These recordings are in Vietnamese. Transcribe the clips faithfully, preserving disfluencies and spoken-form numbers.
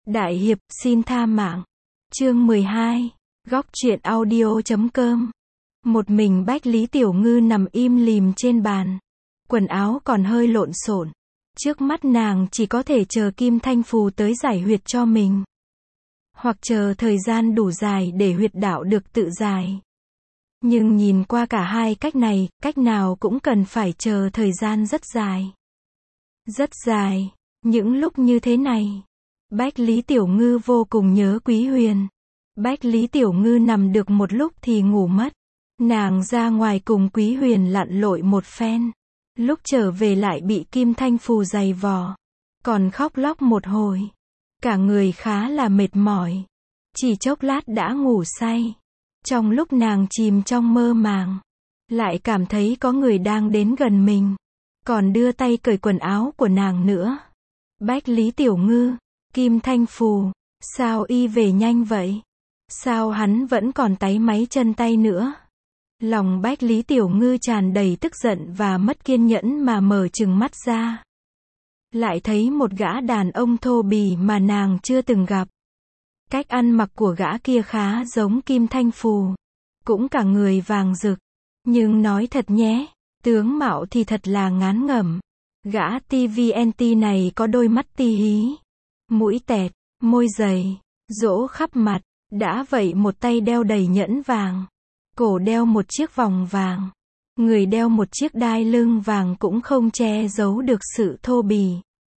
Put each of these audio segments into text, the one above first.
Đại hiệp xin tha mạng. Chương mười hai. Góc truyện audio chấm com. Một mình Bách Lý Tiểu Ngư nằm im lìm trên bàn. Quần áo còn hơi lộn xộn. Trước mắt nàng chỉ có thể chờ Kim Thanh Phù tới giải huyệt cho mình. Hoặc chờ thời gian đủ dài để huyệt đạo được tự giải. Nhưng nhìn qua cả hai cách này, cách nào cũng cần phải chờ thời gian rất dài. Rất dài. Những lúc như thế này, Bách Lý Tiểu Ngư vô cùng nhớ Quý Huyền. Bách Lý Tiểu Ngư nằm được một lúc thì ngủ mất. Nàng ra ngoài cùng Quý Huyền lặn lội một phen. Lúc trở về lại bị Kim Thanh Phù giày vò. Còn khóc lóc một hồi. Cả người khá là mệt mỏi. Chỉ chốc lát đã ngủ say. Trong lúc nàng chìm trong mơ màng, lại cảm thấy có người đang đến gần mình. Còn đưa tay cởi quần áo của nàng nữa. Bách Lý Tiểu Ngư, Kim Thanh Phù, sao y về nhanh vậy? Sao hắn vẫn còn táy máy chân tay nữa? Lòng Bách Lý Tiểu Ngư tràn đầy tức giận và mất kiên nhẫn mà mở trừng mắt ra. Lại thấy một gã đàn ông thô bỉ mà nàng chưa từng gặp. Cách ăn mặc của gã kia khá giống Kim Thanh Phù. Cũng cả người vàng rực. Nhưng nói thật nhé, tướng mạo thì thật là ngán ngẩm. Gã tê vê en tê này có đôi mắt ti hí, mũi tẹt, môi dày, rỗ khắp mặt. Đã vậy một tay đeo đầy nhẫn vàng. Cổ đeo một chiếc vòng vàng. Người đeo một chiếc đai lưng vàng cũng không che giấu được sự thô bỉ.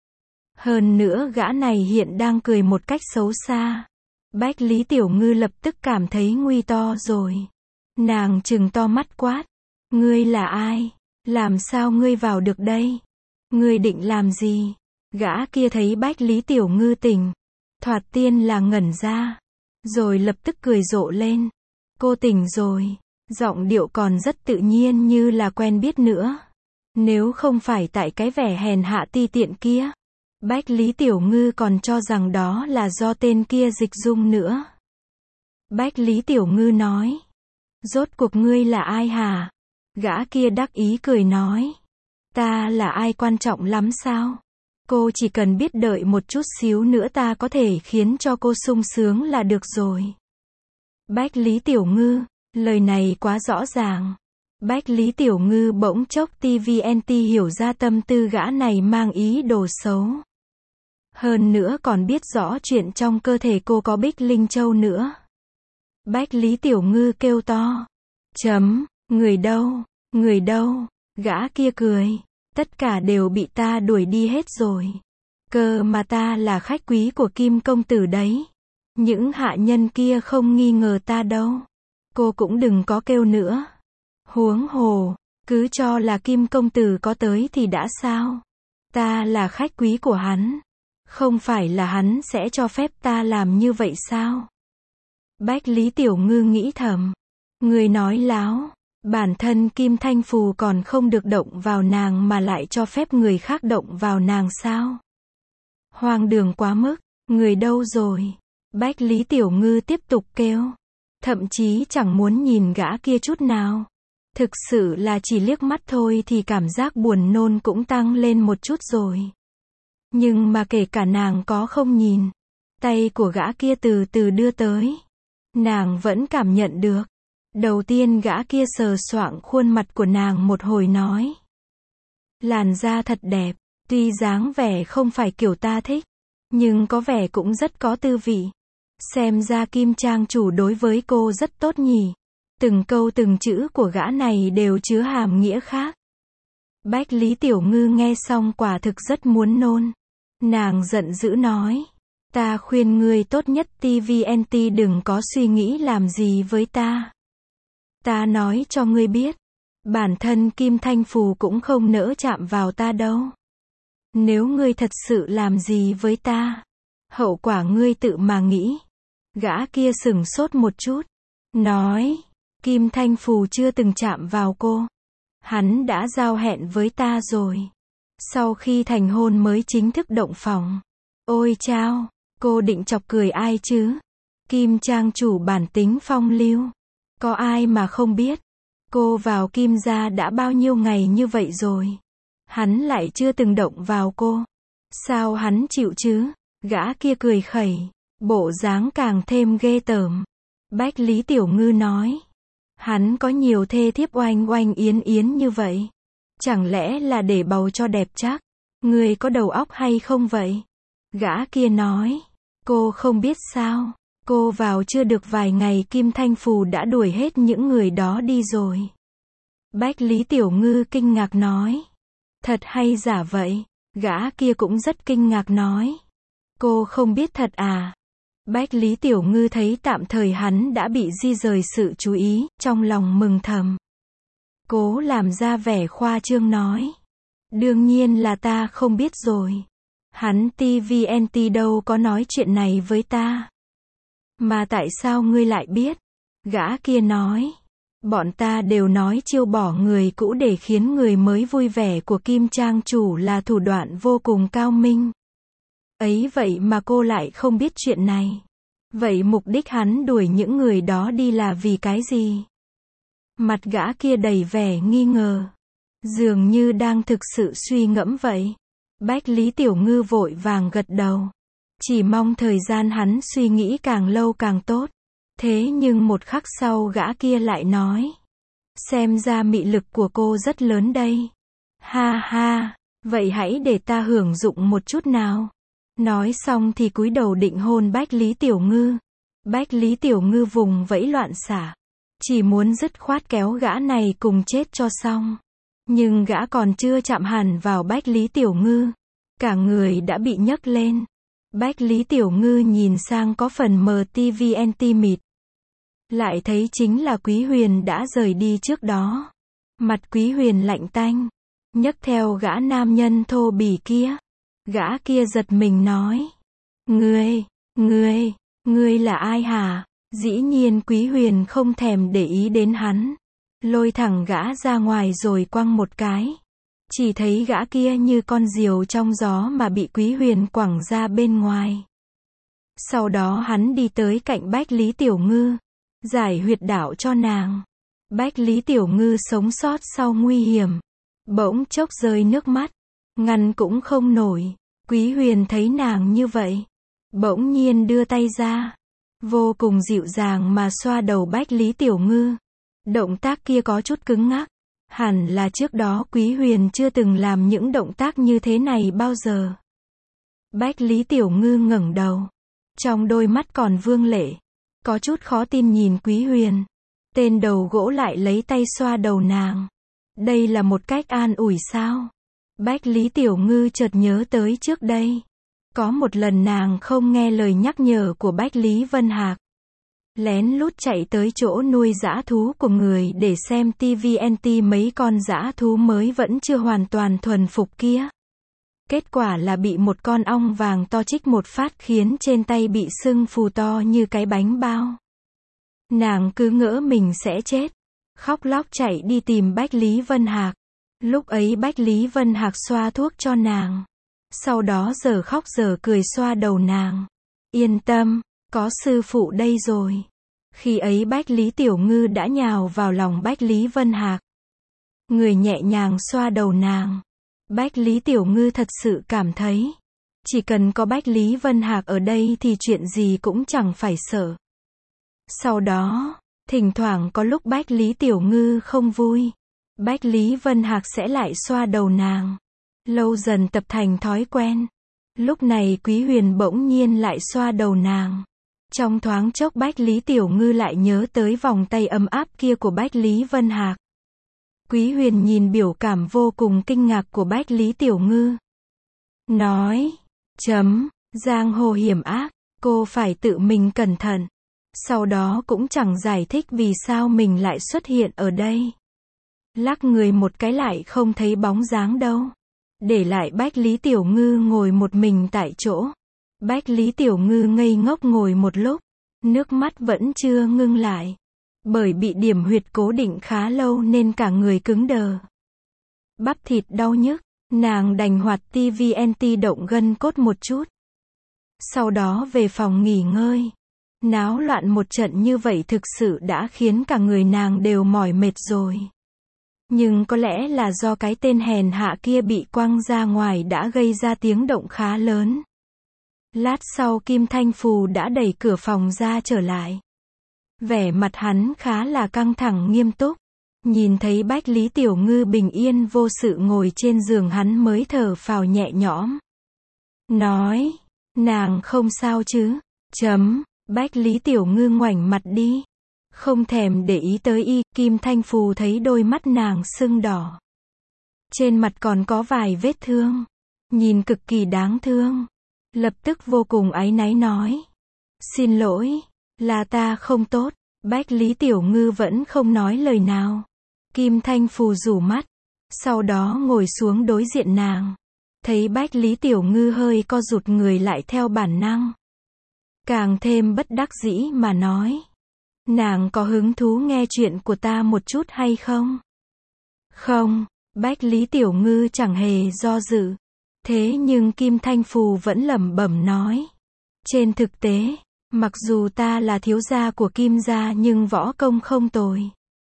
Hơn nữa gã này hiện đang cười một cách xấu xa. Bách Lý Tiểu Ngư lập tức cảm thấy nguy to rồi. Nàng trừng to mắt quát. Ngươi là ai? Làm sao ngươi vào được đây? Ngươi định làm gì? Gã kia thấy Bách Lý Tiểu Ngư tỉnh. Thoạt tiên là ngẩn ra. Rồi lập tức cười rộ lên. Cô tỉnh rồi. Giọng điệu còn rất tự nhiên như là quen biết nữa. Nếu không phải tại cái vẻ hèn hạ ti tiện kia, Bách Lý Tiểu Ngư còn cho rằng đó là do tên kia dịch dung nữa. Bách Lý Tiểu Ngư nói. Rốt cuộc ngươi là ai hả? Gã kia đắc ý cười nói. Ta là ai quan trọng lắm sao? Cô chỉ cần biết đợi một chút xíu nữa ta có thể khiến cho cô sung sướng là được rồi. Bách Lý Tiểu Ngư, lời này quá rõ ràng. Bách Lý Tiểu Ngư bỗng chốc tê vê en tê hiểu ra tâm tư gã này mang ý đồ xấu. Hơn nữa còn biết rõ chuyện trong cơ thể cô có Bích Linh Châu nữa. Bách Lý Tiểu Ngư kêu to. Chấm, người đâu, người đâu? Gã kia cười. Tất cả đều bị ta đuổi đi hết rồi. Cơ mà ta là khách quý của Kim công tử đấy. Những hạ nhân kia không nghi ngờ ta đâu. Cô cũng đừng có kêu nữa. Huống hồ, cứ cho là Kim công tử có tới thì đã sao? Ta là khách quý của hắn. Không phải là hắn sẽ cho phép ta làm như vậy sao? Bách Lý Tiểu Ngư nghĩ thầm. Người nói láo. Bản thân Kim Thanh Phù còn không được động vào nàng mà lại cho phép người khác động vào nàng sao? Hoang đường quá mức. Người đâu rồi? Bách Lý Tiểu Ngư tiếp tục kêu. Thậm chí chẳng muốn nhìn gã kia chút nào. Thực sự là chỉ liếc mắt thôi thì cảm giác buồn nôn cũng tăng lên một chút rồi. Nhưng mà kể cả nàng có không nhìn, tay của gã kia từ từ đưa tới. Nàng vẫn cảm nhận được. Đầu tiên gã kia sờ soạng khuôn mặt của nàng một hồi nói. Làn da thật đẹp, tuy dáng vẻ không phải kiểu ta thích, nhưng có vẻ cũng rất có tư vị. Xem ra Kim trang chủ đối với cô rất tốt nhỉ. Từng câu từng chữ của gã này đều chứa hàm nghĩa khác. Bách Lý Tiểu Ngư nghe xong quả thực rất muốn nôn. Nàng giận dữ nói. Ta khuyên ngươi tốt nhất tê vê en tê đừng có suy nghĩ làm gì với ta. Ta nói cho ngươi biết. Bản thân Kim Thanh Phù cũng không nỡ chạm vào ta đâu. Nếu ngươi thật sự làm gì với ta, hậu quả ngươi tự mà nghĩ. Gã kia sửng sốt một chút. Nói. Kim Thanh Phù chưa từng chạm vào cô. Hắn đã giao hẹn với ta rồi. Sau khi thành hôn mới chính thức động phòng. Ôi chao, cô định chọc cười ai chứ? Kim trang chủ bản tính phong lưu. Có ai mà không biết. Cô vào Kim gia đã bao nhiêu ngày như vậy rồi. Hắn lại chưa từng động vào cô. Sao hắn chịu chứ? Gã kia cười khẩy, bộ dáng càng thêm ghê tởm. Bách Lý Tiểu Ngư nói, hắn có nhiều thê thiếp oanh oanh yến yến như vậy. Chẳng lẽ là để bầu cho đẹp chắc? Ngươi có đầu óc hay không vậy? Gã kia nói, cô không biết sao? Cô vào chưa được vài ngày Kim Thanh Phù đã đuổi hết những người đó đi rồi. Bách Lý Tiểu Ngư kinh ngạc nói, thật hay giả vậy? Gã kia cũng rất kinh ngạc nói, cô không biết thật à? Bách Lý Tiểu Ngư thấy tạm thời hắn đã bị di rời sự chú ý, trong lòng mừng thầm. Cố làm ra vẻ khoa trương nói, đương nhiên là ta không biết rồi. Hắn tê vê en tê đâu có nói chuyện này với ta. Mà tại sao ngươi lại biết? Gã kia nói, bọn ta đều nói chiêu bỏ người cũ để khiến người mới vui vẻ của Kim Trang chủ là thủ đoạn vô cùng cao minh. Ấy vậy mà cô lại không biết chuyện này. Vậy mục đích hắn đuổi những người đó đi là vì cái gì? Mặt gã kia đầy vẻ nghi ngờ, dường như đang thực sự suy ngẫm vậy. Bách Lý Tiểu Ngư vội vàng gật đầu, chỉ mong thời gian hắn suy nghĩ càng lâu càng tốt. Thế nhưng một khắc sau gã kia lại nói, xem ra mị lực của cô rất lớn đây. Ha ha, vậy hãy để ta hưởng dụng một chút nào. Nói xong thì cúi đầu định hôn Bách Lý Tiểu Ngư. Bách Lý Tiểu Ngư vùng vẫy loạn xạ, chỉ muốn dứt khoát kéo gã này cùng chết cho xong. Nhưng gã còn chưa chạm hẳn vào Bách Lý Tiểu Ngư, cả người đã bị nhấc lên. Bách Lý Tiểu Ngư nhìn sang có phần mờ tê vê en tê mịt, lại thấy chính là Quý Huyền đã rời đi trước đó. Mặt Quý Huyền lạnh tanh, nhấc theo gã nam nhân thô bỉ kia. Gã kia giật mình nói, ngươi, ngươi, ngươi là ai hả? Dĩ nhiên Quý Huyền không thèm để ý đến hắn, lôi thẳng gã ra ngoài rồi quăng một cái. Chỉ thấy gã kia như con diều trong gió mà bị Quý Huyền quẳng ra bên ngoài. Sau đó hắn đi tới cạnh Bách Lý Tiểu Ngư, giải huyệt đạo cho nàng. Bách Lý Tiểu Ngư sống sót sau nguy hiểm, bỗng chốc rơi nước mắt, ngăn cũng không nổi. Quý Huyền thấy nàng như vậy, bỗng nhiên đưa tay ra, vô cùng dịu dàng mà xoa đầu Bách Lý Tiểu Ngư. Động tác kia có chút cứng ngắc, hẳn là trước đó Quý Huyền chưa từng làm những động tác như thế này bao giờ. Bách Lý Tiểu Ngư ngẩng đầu, trong đôi mắt còn vương lệ, có chút khó tin nhìn Quý Huyền. Tên đầu gỗ lại lấy tay xoa đầu nàng. Đây là một cách an ủi sao? Bách Lý Tiểu Ngư chợt nhớ tới trước đây, có một lần nàng không nghe lời nhắc nhở của Bách Lý Vân Hạc, lén lút chạy tới chỗ nuôi dã thú của người để xem tê vê en tê mấy con dã thú mới vẫn chưa hoàn toàn thuần phục kia. Kết quả là bị một con ong vàng to chích một phát khiến trên tay bị sưng phù to như cái bánh bao. Nàng cứ ngỡ mình sẽ chết, khóc lóc chạy đi tìm Bách Lý Vân Hạc. Lúc ấy Bách Lý Vân Hạc xoa thuốc cho nàng, sau đó giờ khóc giờ cười xoa đầu nàng. Yên tâm, có sư phụ đây rồi. Khi ấy Bách Lý Tiểu Ngư đã nhào vào lòng Bách Lý Vân Hạc, người nhẹ nhàng xoa đầu nàng. Bách Lý Tiểu Ngư thật sự cảm thấy, chỉ cần có Bách Lý Vân Hạc ở đây thì chuyện gì cũng chẳng phải sợ. Sau đó, thỉnh thoảng có lúc Bách Lý Tiểu Ngư không vui, Bách Lý Vân Hạc sẽ lại xoa đầu nàng. Lâu dần tập thành thói quen. Lúc này Quý Huyền bỗng nhiên lại xoa đầu nàng. Trong thoáng chốc Bách Lý Tiểu Ngư lại nhớ tới vòng tay ấm áp kia của Bách Lý Vân Hạc. Quý Huyền nhìn biểu cảm vô cùng kinh ngạc của Bách Lý Tiểu Ngư, nói, chấm, giang hồ hiểm ác, cô phải tự mình cẩn thận. Sau đó cũng chẳng giải thích vì sao mình lại xuất hiện ở đây. Lắc người một cái lại không thấy bóng dáng đâu. Để lại Bách Lý Tiểu Ngư ngồi một mình tại chỗ. Bách Lý Tiểu Ngư ngây ngốc ngồi một lúc, nước mắt vẫn chưa ngưng lại. Bởi bị điểm huyệt cố định khá lâu nên cả người cứng đờ. Bắp thịt đau nhức, nàng đành hoạt tê vê en tê động gân cốt một chút. Sau đó về phòng nghỉ ngơi. Náo loạn một trận như vậy thực sự đã khiến cả người nàng đều mỏi mệt rồi. Nhưng có lẽ là do cái tên hèn hạ kia bị quăng ra ngoài đã gây ra tiếng động khá lớn. Lát sau Kim Thanh Phù đã đẩy cửa phòng ra trở lại. Vẻ mặt hắn khá là căng thẳng nghiêm túc. Nhìn thấy Bách Lý Tiểu Ngư bình yên vô sự ngồi trên giường hắn mới thở phào nhẹ nhõm. Nói, nàng không sao chứ? Chấm, Bách Lý Tiểu Ngư ngoảnh mặt đi. Không thèm để ý tới y, Kim Thanh Phù thấy đôi mắt nàng sưng đỏ. Trên mặt còn có vài vết thương. Nhìn cực kỳ đáng thương. Lập tức vô cùng áy náy nói. Xin lỗi, là ta không tốt. Bách Lý Tiểu Ngư vẫn không nói lời nào. Kim Thanh Phù rủ mắt. Sau đó ngồi xuống đối diện nàng. Thấy Bách Lý Tiểu Ngư hơi co rụt người lại theo bản năng. Càng thêm bất đắc dĩ mà nói. Nàng có hứng thú nghe chuyện của ta một chút hay không? Không, Bách Lý Tiểu Ngư chẳng hề do dự. Thế nhưng Kim Thanh Phù vẫn lẩm bẩm nói. Trên thực tế, mặc dù ta là thiếu gia của Kim gia nhưng võ công không tồi.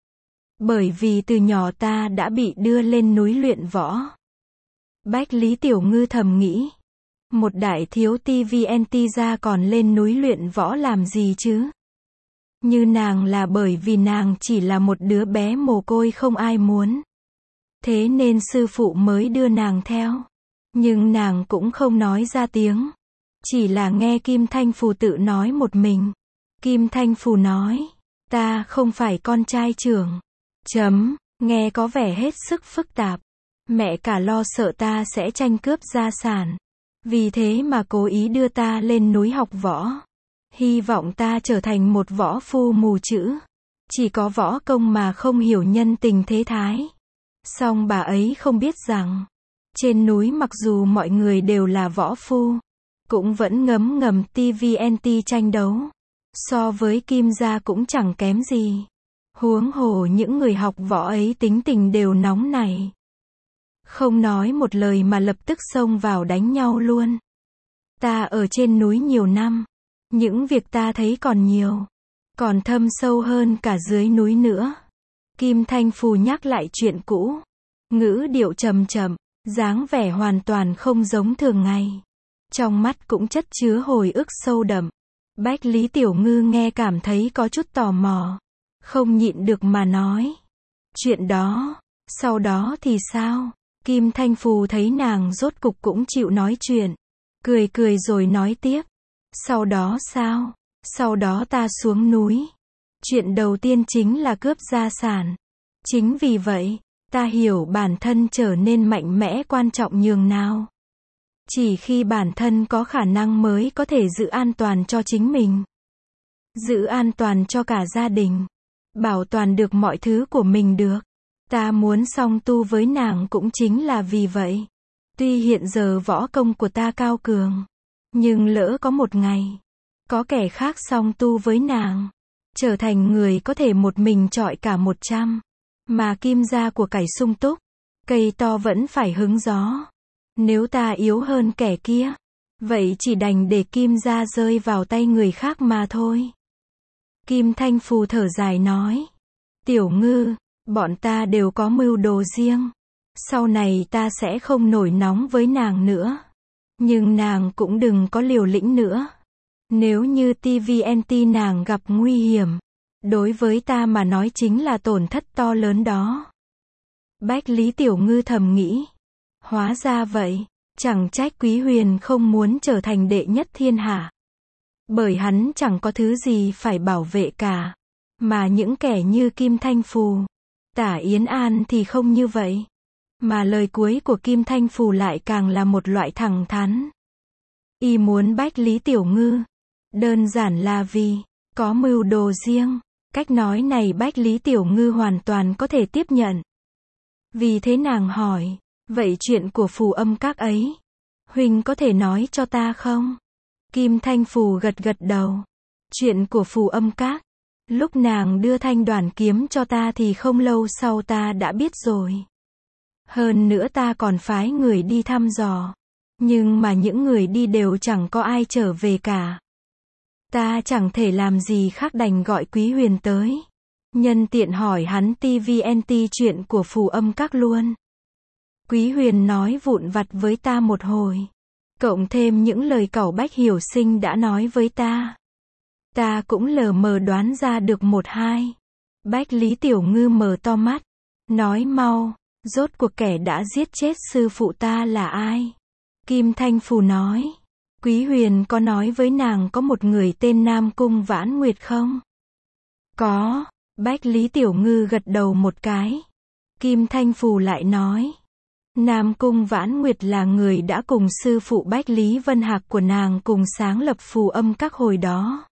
Bởi vì từ nhỏ ta đã bị đưa lên núi luyện võ. Bách Lý Tiểu Ngư thầm nghĩ. Một đại thiếu ti vi en ti gia còn lên núi luyện võ làm gì chứ? Như nàng là bởi vì nàng chỉ là một đứa bé mồ côi không ai muốn. Thế nên sư phụ mới đưa nàng theo. Nhưng nàng cũng không nói ra tiếng. Chỉ là nghe Kim Thanh Phù tự nói một mình. Kim Thanh Phù nói. Ta không phải con trai trưởng. Chấm, nghe có vẻ hết sức phức tạp. Mẹ cả lo sợ ta sẽ tranh cướp gia sản. Vì thế mà cố ý đưa ta lên núi học võ. Hy vọng ta trở thành một võ phu mù chữ. Chỉ có võ công mà không hiểu nhân tình thế thái. Song bà ấy không biết rằng. Trên núi mặc dù mọi người đều là võ phu. Cũng vẫn ngấm ngầm ti vi en ti tranh đấu. So với Kim gia cũng chẳng kém gì. Huống hồ những người học võ ấy tính tình đều nóng nảy. Không nói một lời mà lập tức xông vào đánh nhau luôn. Ta ở trên núi nhiều năm. Những việc ta thấy còn nhiều. Còn thâm sâu hơn cả dưới núi nữa. Kim Thanh Phù nhắc lại chuyện cũ. Ngữ điệu trầm trầm. Dáng vẻ hoàn toàn không giống thường ngày. Trong mắt cũng chất chứa hồi ức sâu đậm. Bách Lý Tiểu Ngư nghe cảm thấy có chút tò mò. Không nhịn được mà nói. Chuyện đó, sau đó thì sao? Kim Thanh Phù thấy nàng rốt cục cũng chịu nói chuyện. Cười cười rồi nói tiếp. Sau đó sao? Sau đó ta xuống núi. Chuyện đầu tiên chính là cướp gia sản. Chính vì vậy, ta hiểu bản thân trở nên mạnh mẽ quan trọng nhường nào. Chỉ khi bản thân có khả năng mới có thể giữ an toàn cho chính mình. Giữ an toàn cho cả gia đình. Bảo toàn được mọi thứ của mình được. Ta muốn song tu với nàng cũng chính là vì vậy. Tuy hiện giờ võ công của ta cao cường. Nhưng lỡ có một ngày. Có kẻ khác song tu với nàng. Trở thành người có thể một mình chọi cả một trăm. Mà Kim gia của cải sung túc. Cây to vẫn phải hứng gió. Nếu ta yếu hơn kẻ kia. Vậy chỉ đành để Kim gia rơi vào tay người khác mà thôi. Kim Thanh Phù thở dài nói. Tiểu Ngư, bọn ta đều có mưu đồ riêng. Sau này ta sẽ không nổi nóng với nàng nữa. Nhưng nàng cũng đừng có liều lĩnh nữa. Nếu như ti vi en ti nàng gặp nguy hiểm. Đối với ta mà nói chính là tổn thất to lớn đó. Bách Lý Tiểu Ngư thầm nghĩ. Hóa ra vậy. Chẳng trách Quý Huyền không muốn trở thành đệ nhất thiên hạ. Bởi hắn chẳng có thứ gì phải bảo vệ cả. Mà những kẻ như Kim Thanh Phù, Tả Yến An thì không như vậy. Mà lời cuối của Kim Thanh Phù lại càng là một loại thẳng thắn. Y muốn Bách Lý Tiểu Ngư. Đơn giản là vì có mưu đồ riêng. Cách nói này Bách Lý Tiểu Ngư hoàn toàn có thể tiếp nhận. Vì thế nàng hỏi. Vậy chuyện của Phù Âm Các ấy, huynh có thể nói cho ta không? Kim Thanh Phù gật gật đầu. Chuyện của Phù Âm Các. Lúc nàng đưa thanh đoàn kiếm cho ta thì không lâu sau ta đã biết rồi. Hơn nữa ta còn phái người đi thăm dò. Nhưng mà những người đi đều chẳng có ai trở về cả. Ta chẳng thể làm gì khác đành gọi Quý Huyền tới. Nhân tiện hỏi hắn ti vi en ti chuyện của Phù Âm Các luôn. Quý Huyền nói vụn vặt với ta một hồi. Cộng thêm những lời cẩu Bách Hiểu Sinh đã nói với ta. Ta cũng lờ mờ đoán ra được một hai. Bách Lý Tiểu Ngư mở to mắt. Nói mau, rốt cuộc kẻ đã giết chết sư phụ ta là ai? Kim Thanh Phù nói. Quý Huyền có nói với nàng có một người tên Nam Cung Vãn Nguyệt không? Có. Bách Lý Tiểu Ngư gật đầu một cái. Kim Thanh Phù lại nói. Nam Cung Vãn Nguyệt là người đã cùng sư phụ Bách Lý Vân Hạc của nàng cùng sáng lập phù âm các hồi đó.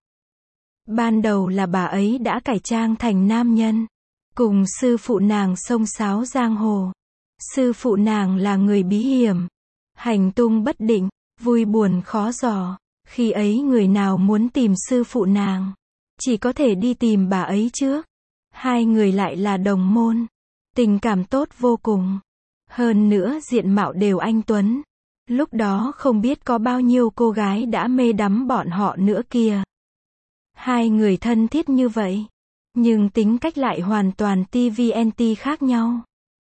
Ban đầu là bà ấy đã cải trang thành nam nhân, cùng sư phụ nàng xông xáo giang hồ. Sư phụ nàng là người bí hiểm, hành tung bất định, vui buồn khó dò. Khi ấy người nào muốn tìm sư phụ nàng, chỉ có thể đi tìm bà ấy trước. Hai người lại là đồng môn, tình cảm tốt vô cùng. Hơn nữa diện mạo đều anh tuấn. Lúc đó không biết có bao nhiêu cô gái đã mê đắm bọn họ nữa kìa. Hai người thân thiết như vậy, nhưng tính cách lại hoàn toàn tê vê en tê khác nhau.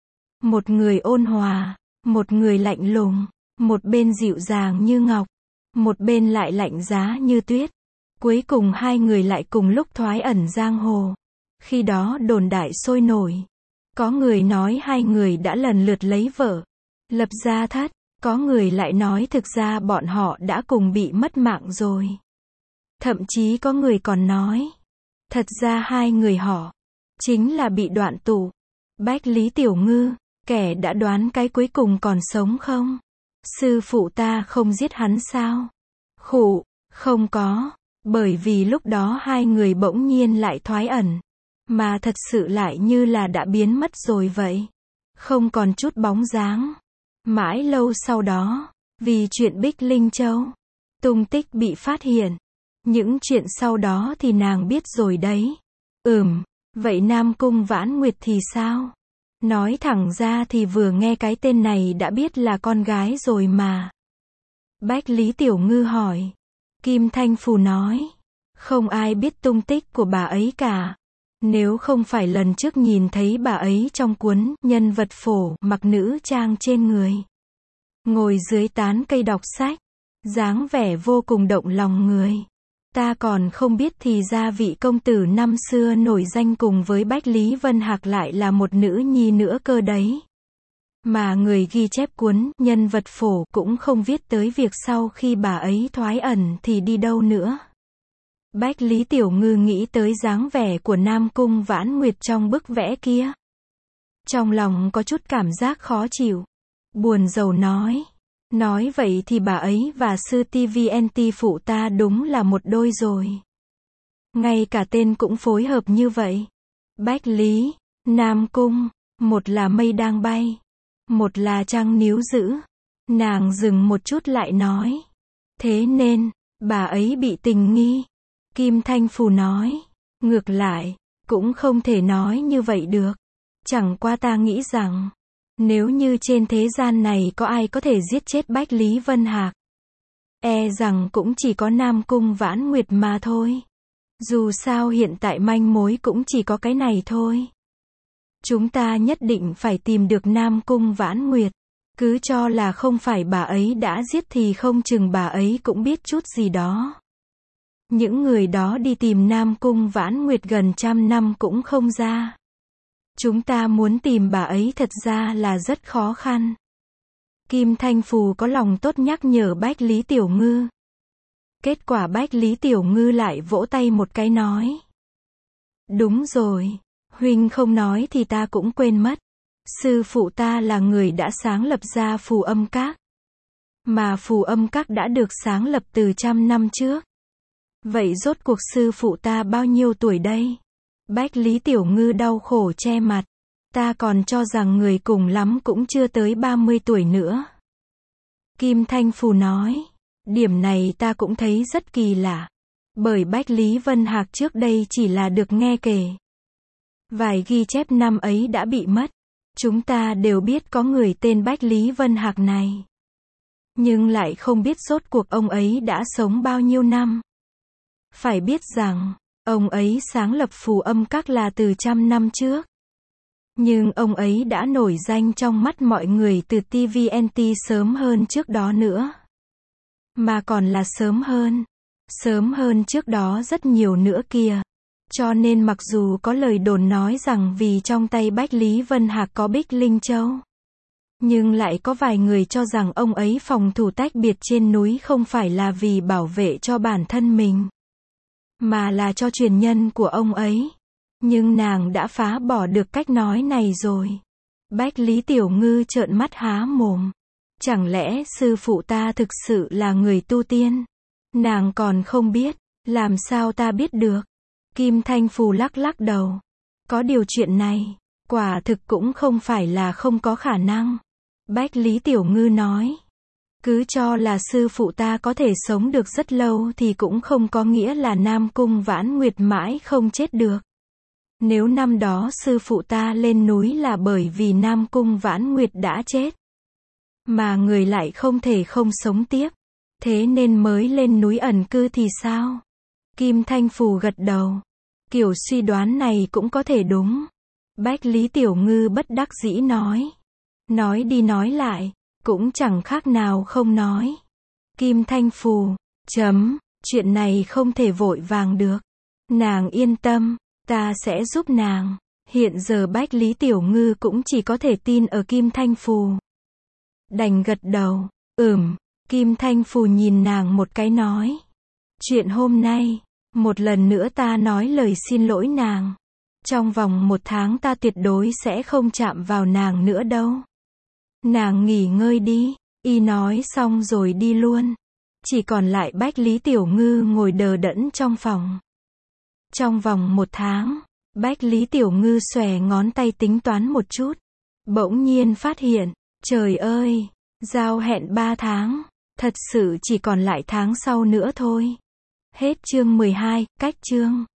Một người ôn hòa, một người lạnh lùng, một bên dịu dàng như ngọc, một bên lại lạnh giá như tuyết. Cuối cùng hai người lại cùng lúc thoái ẩn giang hồ. Khi đó đồn đại sôi nổi. Có người nói hai người đã lần lượt lấy vợ, lập gia thất. Có người lại nói thực ra bọn họ đã cùng bị mất mạng rồi. Thậm chí có người còn nói, thật ra hai người họ chính là bị đoạn tụ. Bách Lý Tiểu Ngư, kẻ đã đoán cái cuối cùng còn sống không? Sư phụ ta không giết hắn sao? Khụ, không có, bởi vì lúc đó hai người bỗng nhiên lại thoái ẩn, mà thật sự lại như là đã biến mất rồi vậy. Không còn chút bóng dáng. Mãi lâu sau đó, vì chuyện Bích Linh Châu, tung tích bị phát hiện. Những chuyện sau đó thì nàng biết rồi đấy. Ừm, vậy Nam Cung Vãn Nguyệt thì sao? Nói thẳng ra thì vừa nghe cái tên này đã biết là con gái rồi mà. Bách Lý Tiểu Ngư hỏi. Kim Thanh Phù nói. Không ai biết tung tích của bà ấy cả. Nếu không phải lần trước nhìn thấy bà ấy trong cuốn Nhân Vật Phổ mặc nữ trang trên người, ngồi dưới tán cây đọc sách, dáng vẻ vô cùng động lòng người. Ta còn không biết thì ra vị công tử năm xưa nổi danh cùng với Bách Lý Vân Hạc lại là một nữ nhi nữa cơ đấy. Mà người ghi chép cuốn Nhân Vật Phổ cũng không viết tới việc sau khi bà ấy thoái ẩn thì đi đâu nữa. Bách Lý Tiểu Ngư nghĩ tới dáng vẻ của Nam Cung Vãn Nguyệt trong bức vẽ kia. Trong lòng có chút cảm giác khó chịu. Buồn rầu nói. Nói vậy thì bà ấy và sư tê vê en tê phụ ta đúng là một đôi rồi. Ngay cả tên cũng phối hợp như vậy. Bách Lý, Nam Cung, một là mây đang bay, một là trăng níu giữ. Nàng dừng một chút lại nói. Thế nên, bà ấy bị tình nghi. Kim Thanh Phù nói. Ngược lại, cũng không thể nói như vậy được. Chẳng qua ta nghĩ rằng, nếu như trên thế gian này có ai có thể giết chết Bách Lý Vân Hạc, e rằng cũng chỉ có Nam Cung Vãn Nguyệt mà thôi. Dù sao hiện tại manh mối cũng chỉ có cái này thôi. Chúng ta nhất định phải tìm được Nam Cung Vãn Nguyệt. Cứ cho là không phải bà ấy đã giết thì không chừng bà ấy cũng biết chút gì đó. Những người đó đi tìm Nam Cung Vãn Nguyệt gần trăm năm cũng không ra. Chúng ta muốn tìm bà ấy thật ra là rất khó khăn. Kim Thanh Phù có lòng tốt nhắc nhở Bách Lý Tiểu Ngư. Kết quả Bách Lý Tiểu Ngư lại vỗ tay một cái nói. Đúng rồi, huynh không nói thì ta cũng quên mất. Sư phụ ta là người đã sáng lập ra phù âm các. Mà phù âm các đã được sáng lập từ trăm năm trước. Vậy rốt cuộc sư phụ ta bao nhiêu tuổi đây? Bách Lý Tiểu Ngư đau khổ che mặt. Ta còn cho rằng người cùng lắm cũng chưa tới ba mươi tuổi nữa. Kim Thanh Phù nói. Điểm này ta cũng thấy rất kỳ lạ. Bởi Bách Lý Vân Hạc trước đây chỉ là được nghe kể. Vài ghi chép năm ấy đã bị mất. Chúng ta đều biết có người tên Bách Lý Vân Hạc này. Nhưng lại không biết rốt cuộc ông ấy đã sống bao nhiêu năm. Phải biết rằng, ông ấy sáng lập phù âm các là từ trăm năm trước. Nhưng ông ấy đã nổi danh trong mắt mọi người từ tê vê en tê sớm hơn trước đó nữa. Mà còn là sớm hơn. Sớm hơn trước đó rất nhiều nữa kìa. Cho nên mặc dù có lời đồn nói rằng vì trong tay Bách Lý Vân Hạc có Bích Linh Châu, nhưng lại có vài người cho rằng ông ấy phòng thủ tách biệt trên núi không phải là vì bảo vệ cho bản thân mình, mà là cho truyền nhân của ông ấy. Nhưng nàng đã phá bỏ được cách nói này rồi. Bách Lý Tiểu Ngư trợn mắt há mồm. Chẳng lẽ sư phụ ta thực sự là người tu tiên? Nàng còn không biết. Làm sao ta biết được? Kim Thanh Phù lắc lắc đầu. Có điều chuyện này, quả thực cũng không phải là không có khả năng. Bách Lý Tiểu Ngư nói. Cứ cho là sư phụ ta có thể sống được rất lâu thì cũng không có nghĩa là Nam Cung Vãn Nguyệt mãi không chết được. Nếu năm đó sư phụ ta lên núi là bởi vì Nam Cung Vãn Nguyệt đã chết, mà người lại không thể không sống tiếp, thế nên mới lên núi ẩn cư thì sao? Kim Thanh Phù gật đầu. Kiểu suy đoán này cũng có thể đúng. Bách Lý Tiểu Ngư bất đắc dĩ nói. Nói đi nói lại, cũng chẳng khác nào không nói. Kim Thanh Phù, chấm, chuyện này không thể vội vàng được. Nàng yên tâm, ta sẽ giúp nàng. Hiện giờ Bách Lý Tiểu Ngư cũng chỉ có thể tin ở Kim Thanh Phù. Đành gật đầu. Ừm. Kim Thanh Phù nhìn nàng một cái nói. Chuyện hôm nay, một lần nữa ta nói lời xin lỗi nàng. Trong vòng một tháng ta tuyệt đối sẽ không chạm vào nàng nữa đâu. Nàng nghỉ ngơi đi. Y nói xong rồi đi luôn. Chỉ còn lại Bách Lý Tiểu Ngư ngồi đờ đẫn trong phòng. Trong vòng một tháng, Bách Lý Tiểu Ngư xòe ngón tay tính toán một chút. Bỗng nhiên phát hiện, trời ơi, giao hẹn ba tháng, thật sự chỉ còn lại tháng sau nữa thôi. Hết chương mười hai, cách chương.